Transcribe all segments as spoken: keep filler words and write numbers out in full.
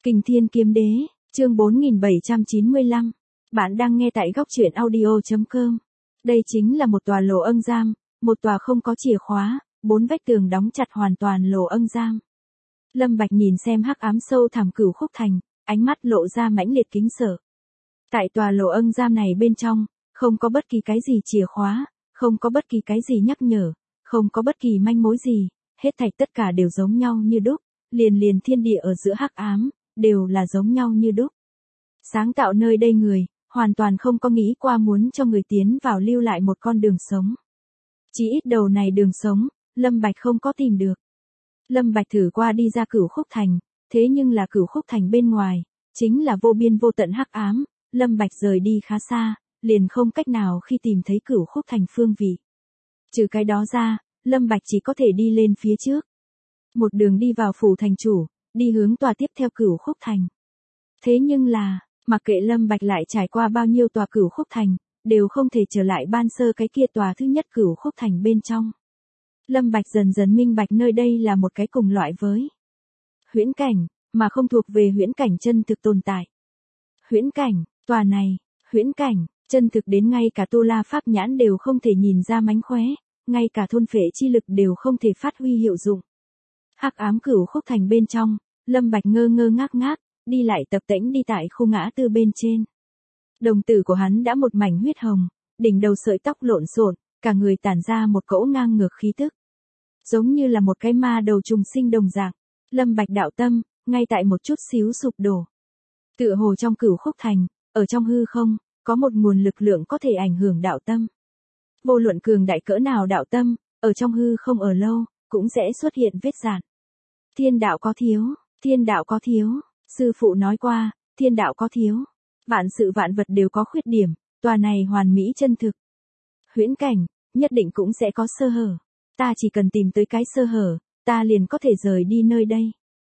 Kình Thiên Kiếm Đế, chương bốn nghìn bảy trăm chín mươi lăm. Bạn đang nghe tại góc truyện audio chấm com. Đây chính là một tòa lỗ ân giam, một tòa không có chìa khóa, bốn vách tường đóng chặt hoàn toàn lỗ ân giam. Lâm Bạch nhìn xem hắc ám sâu thẳm Cửu Khúc Thành, ánh mắt lộ ra mãnh liệt kính sợ. Tại tòa lỗ ân giam này bên trong, không có bất kỳ cái gì chìa khóa, không có bất kỳ cái gì nhắc nhở, không có bất kỳ manh mối gì, hết thảy tất cả đều giống nhau như đúc, liền liền thiên địa ở giữa hắc ám, đều là giống nhau như đúc. Sáng tạo nơi đây người, hoàn toàn không có nghĩ qua muốn cho người tiến vào lưu lại một con đường sống. Chỉ ít đầu này đường sống, Lâm Bạch không có tìm được. Lâm Bạch thử qua đi ra Cửu Khúc Thành, thế nhưng là Cửu Khúc Thành bên ngoài, chính là vô biên vô tận hắc ám, Lâm Bạch rời đi khá xa, liền không cách nào khi tìm thấy Cửu Khúc Thành phương vị. Trừ cái đó ra, Lâm Bạch chỉ có thể đi lên phía trước. Một đường đi vào phủ thành chủ, đi hướng tòa tiếp theo Cửu Khúc Thành. Thế nhưng là, mặc kệ Lâm Bạch lại trải qua bao nhiêu tòa Cửu Khúc Thành, đều không thể trở lại ban sơ cái kia tòa thứ nhất Cửu Khúc Thành bên trong. Lâm Bạch dần dần minh bạch nơi đây là một cái cùng loại với huyễn cảnh, mà không thuộc về huyễn cảnh chân thực tồn tại. Huyễn cảnh, tòa này, huyễn cảnh, chân thực đến ngay cả Tu La Pháp Nhãn đều không thể nhìn ra mánh khóe, ngay cả thôn phệ chi lực đều không thể phát huy hiệu dụng. Hắc ám Cửu Khúc Thành bên trong, Lâm Bạch ngơ ngơ ngác ngác, đi lại tập tễnh đi tại khu ngã tư bên trên. Đồng tử của hắn đã một mảnh huyết hồng, đỉnh đầu sợi tóc lộn xộn, cả người tản ra một cỗ ngang ngược khí tức. Giống như là một cái ma đầu trùng sinh đồng dạng, Lâm Bạch đạo tâm, ngay tại một chút xíu sụp đổ. Tựa hồ trong Cửu Khúc Thành, ở trong hư không, có một nguồn lực lượng có thể ảnh hưởng đạo tâm. Vô luận cường đại cỡ nào đạo tâm, ở trong hư không ở lâu, cũng sẽ xuất hiện vết rạn. Thiên đạo có thiếu, thiên đạo có thiếu, sư phụ nói qua, thiên đạo có thiếu. Vạn sự vạn vật đều có khuyết điểm, tòa này hoàn mỹ chân thực. Huyễn cảnh, nhất định cũng sẽ có sơ hở. Ta chỉ cần tìm tới cái sơ hở, ta liền có thể rời đi nơi đây.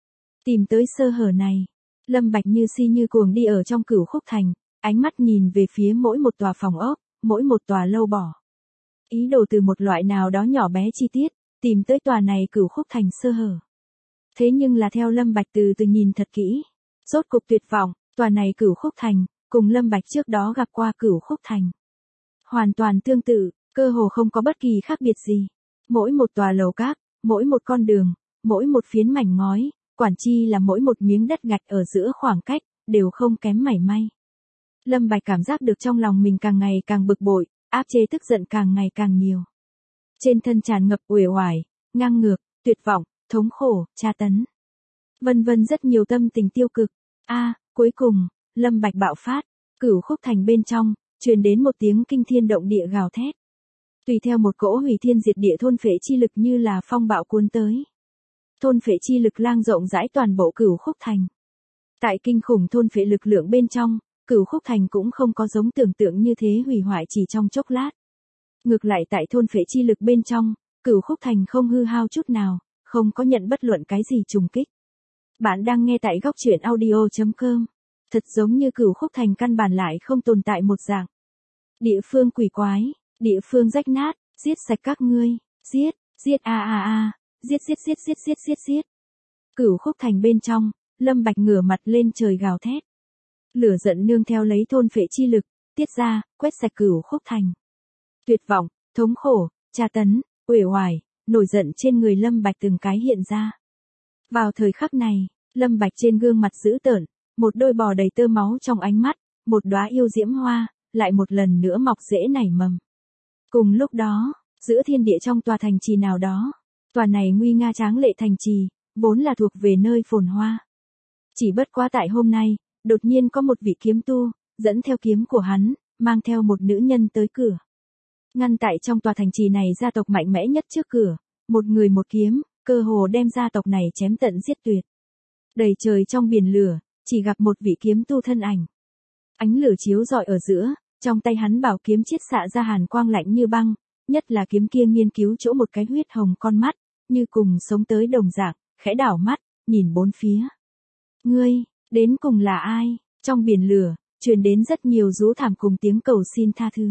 Tìm tới sơ hở này, Lâm Bạch như si như cuồng đi ở trong Cửu Khúc Thành, ánh mắt nhìn về phía mỗi một tòa phòng ốc, mỗi một tòa lâu bỏ. Ý đồ từ một loại nào đó nhỏ bé chi tiết, tìm tới tòa này Cửu Khúc Thành sơ hở. Thế nhưng là theo Lâm Bạch từ từ nhìn thật kỹ, rốt cục tuyệt vọng, tòa này Cửu Khúc Thành, cùng Lâm Bạch trước đó gặp qua Cửu Khúc Thành. Hoàn toàn tương tự, cơ hồ không có bất kỳ khác biệt gì. Mỗi một tòa lầu các, mỗi một con đường, mỗi một phiến mảnh ngói, quản chi là mỗi một miếng đất gạch ở giữa khoảng cách, đều không kém mảy may. Lâm Bạch cảm giác được trong lòng mình càng ngày càng bực bội, áp chế tức giận càng ngày càng nhiều. Trên thân tràn ngập uể oải, ngang ngược, tuyệt vọng, thống khổ, tra tấn. Vân vân rất nhiều tâm tình tiêu cực. A, cuối cùng, Lâm Bạch bạo phát, Cửu Khúc Thành bên trong, truyền đến một tiếng kinh thiên động địa gào thét. Tùy theo một cỗ hủy thiên diệt địa thôn phệ chi lực như là phong bạo cuốn tới. Thôn phệ chi lực lang rộng rãi toàn bộ Cửu Khúc Thành. Tại kinh khủng thôn phệ lực lượng bên trong, Cửu Khúc Thành cũng không có giống tưởng tượng như thế hủy hoại chỉ trong chốc lát. Ngược lại tại thôn phệ chi lực bên trong, Cửu Khúc Thành không hư hao chút nào, không có nhận bất luận cái gì trùng kích. Bạn đang nghe tại góc truyện audio chấm com. Thật giống như Cửu Khúc Thành căn bản lại không tồn tại một dạng. Địa phương quỷ quái, địa phương rách nát, giết sạch các ngươi, giết, giết a a a, giết giết giết giết giết giết giết. Cửu Khúc Thành bên trong, Lâm Bạch ngửa mặt lên trời gào thét. Lửa giận nương theo lấy thôn phệ chi lực, tiết ra, quét sạch Cửu Khúc Thành. Tuyệt vọng, thống khổ, tra tấn, uể oải, nổi giận trên người Lâm Bạch từng cái hiện ra. Vào thời khắc này, Lâm Bạch trên gương mặt dữ tợn, một đôi bò đầy tơ máu trong ánh mắt, một đóa yêu diễm hoa, lại một lần nữa mọc rễ nảy mầm. Cùng lúc đó, giữa thiên địa trong tòa thành trì nào đó, tòa này nguy nga tráng lệ thành trì, vốn là thuộc về nơi phồn hoa. Chỉ bất quá tại hôm nay, đột nhiên có một vị kiếm tu, dẫn theo kiếm của hắn, mang theo một nữ nhân tới cửa. Ngăn tại trong tòa thành trì này gia tộc mạnh mẽ nhất trước cửa, một người một kiếm, cơ hồ đem gia tộc này chém tận giết tuyệt. Đầy trời trong biển lửa, chỉ gặp một vị kiếm tu thân ảnh. Ánh lửa chiếu rọi ở giữa, trong tay hắn bảo kiếm chiết xạ ra hàn quang lạnh như băng, nhất là kiếm kia nghiên cứu chỗ một cái huyết hồng con mắt, như cùng sống tới đồng dạng, khẽ đảo mắt, nhìn bốn phía. Ngươi, đến cùng là ai? Trong biển lửa, truyền đến rất nhiều rú thảm cùng tiếng cầu xin tha thứ.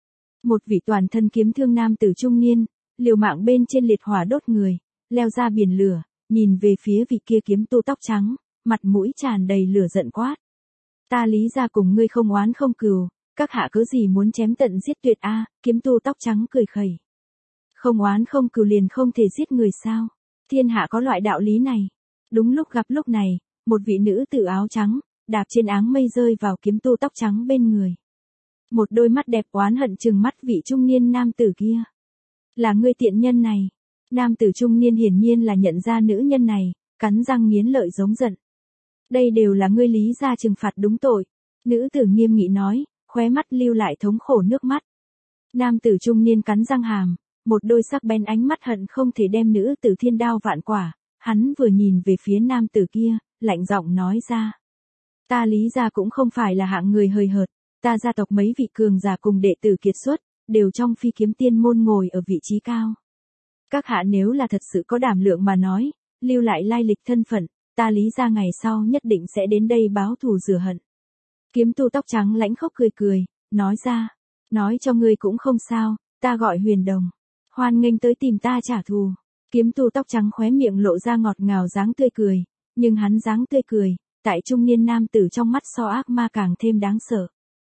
Một vị toàn thân kiếm thương nam tử trung niên, liều mạng bên trên liệt hỏa đốt người, leo ra biển lửa, nhìn về phía vị kia kiếm tu tóc trắng, mặt mũi tràn đầy lửa giận quát. Ta Lý gia cùng ngươi không oán không cừu, các hạ cớ gì muốn chém tận giết tuyệt a? Kiếm tu tóc trắng cười khẩy. Không oán không cừu liền không thể giết người sao? Thiên hạ có loại đạo lý này. Đúng lúc gặp lúc này, một vị nữ tử áo trắng, đạp trên áng mây rơi vào kiếm tu tóc trắng bên người. Một đôi mắt đẹp oán hận trừng mắt vị trung niên nam tử kia. Là ngươi tiện nhân này. Nam tử trung niên hiển nhiên là nhận ra nữ nhân này, cắn răng nghiến lợi giống giận. Đây đều là ngươi Lý gia trừng phạt đúng tội. Nữ tử nghiêm nghị nói, khóe mắt lưu lại thống khổ nước mắt. Nam tử trung niên cắn răng hàm, một đôi sắc bén ánh mắt hận không thể đem nữ tử thiên đao vạn quả. Hắn vừa nhìn về phía nam tử kia, lạnh giọng nói ra. Ta Lý gia cũng không phải là hạng người hời hợt, ta gia tộc mấy vị cường giả cùng đệ tử kiệt xuất, đều trong phi kiếm tiên môn ngồi ở vị trí cao. Các hạ nếu là thật sự có đảm lượng mà nói, lưu lại lai lịch thân phận, ta Lý gia ngày sau nhất định sẽ đến đây báo thù rửa hận. Kiếm tu tóc trắng lãnh khốc cười cười, nói ra, nói cho ngươi cũng không sao, ta gọi Huyền Đồng, hoan nghênh tới tìm ta trả thù. Kiếm tu tóc trắng khóe miệng lộ ra ngọt ngào dáng tươi cười, nhưng hắn dáng tươi cười, tại trung niên nam tử trong mắt so ác ma càng thêm đáng sợ.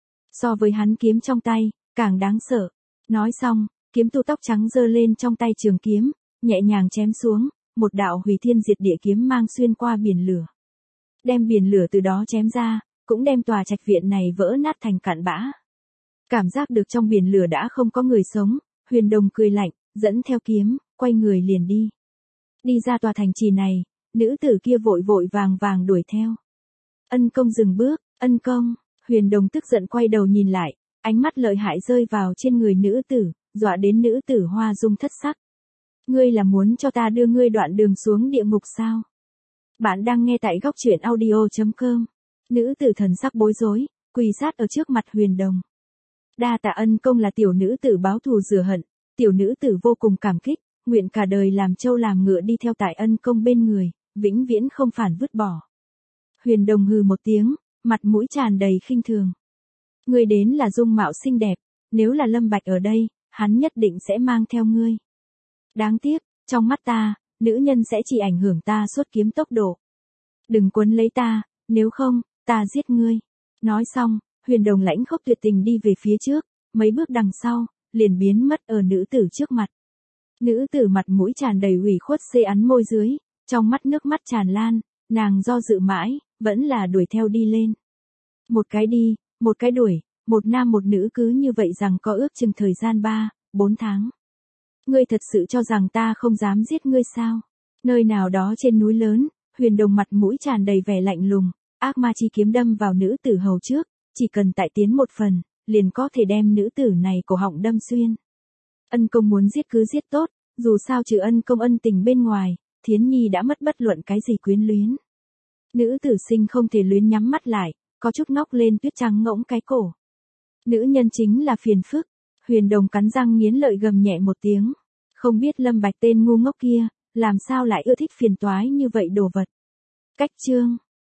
So với hắn kiếm trong tay, càng đáng sợ. Nói xong, kiếm tu tóc trắng giơ lên trong tay trường kiếm, nhẹ nhàng chém xuống, một đạo hủy thiên diệt địa kiếm mang xuyên qua biển lửa. Đem biển lửa từ đó chém ra, cũng đem tòa trạch viện này vỡ nát thành cạn bã. Cảm giác được trong biển lửa đã không có người sống, Huyền Đồng cười lạnh, dẫn theo kiếm, quay người liền đi. Đi ra tòa thành trì này, nữ tử kia vội vội vàng vàng đuổi theo. Ân công dừng bước, ân công, Huyền Đồng tức giận quay đầu nhìn lại, ánh mắt lợi hại rơi vào trên người nữ tử, dọa đến nữ tử hoa dung thất sắc. Ngươi là muốn cho ta đưa ngươi đoạn đường xuống địa ngục sao? Bạn đang nghe tại góc truyện audio chấm com. Nữ tử thần sắc bối rối, quỳ sát ở trước mặt Huyền Đồng. Đa tạ ân công là tiểu nữ tử báo thù rửa hận, tiểu nữ tử vô cùng cảm kích, nguyện cả đời làm trâu làm ngựa đi theo tại ân công bên người, vĩnh viễn không phản vứt bỏ. Huyền Đồng hừ một tiếng, mặt mũi tràn đầy khinh thường. Ngươi đến là dung mạo xinh đẹp, nếu là Lâm Bạch ở đây, hắn nhất định sẽ mang theo ngươi. Đáng tiếc, trong mắt ta, nữ nhân sẽ chỉ ảnh hưởng ta xuất kiếm tốc độ. Đừng quấn lấy ta, nếu không, ta giết ngươi. Nói xong, Huyền Đồng lãnh khốc tuyệt tình đi về phía trước, mấy bước đằng sau, liền biến mất ở nữ tử trước mặt. Nữ tử mặt mũi tràn đầy ủy khuất xê ắn môi dưới, trong mắt nước mắt tràn lan, nàng do dự mãi, vẫn là đuổi theo đi lên. Một cái đi, một cái đuổi, một nam một nữ cứ như vậy rằng có ước chừng thời gian ba, bốn tháng. Ngươi thật sự cho rằng ta không dám giết ngươi sao? Nơi nào đó trên núi lớn, Huyền Đồng mặt mũi tràn đầy vẻ lạnh lùng, ác ma chi kiếm đâm vào nữ tử hầu trước, chỉ cần tại tiến một phần, liền có thể đem nữ tử này cổ họng đâm xuyên. Ân công muốn giết cứ giết tốt, dù sao trừ ân công ân tình bên ngoài, Thiến Nhi đã mất bất luận cái gì quyến luyến. Nữ tử sinh không thể luyến nhắm mắt lại, có chút ngóc lên tuyết trắng ngỗng cái cổ. Nữ nhân chính là phiền phức. Huyền Đồng cắn răng nghiến lợi gầm nhẹ một tiếng. Không biết Lâm Bạch tên ngu ngốc kia, làm sao lại ưa thích phiền toái như vậy đồ vật. Cách chương.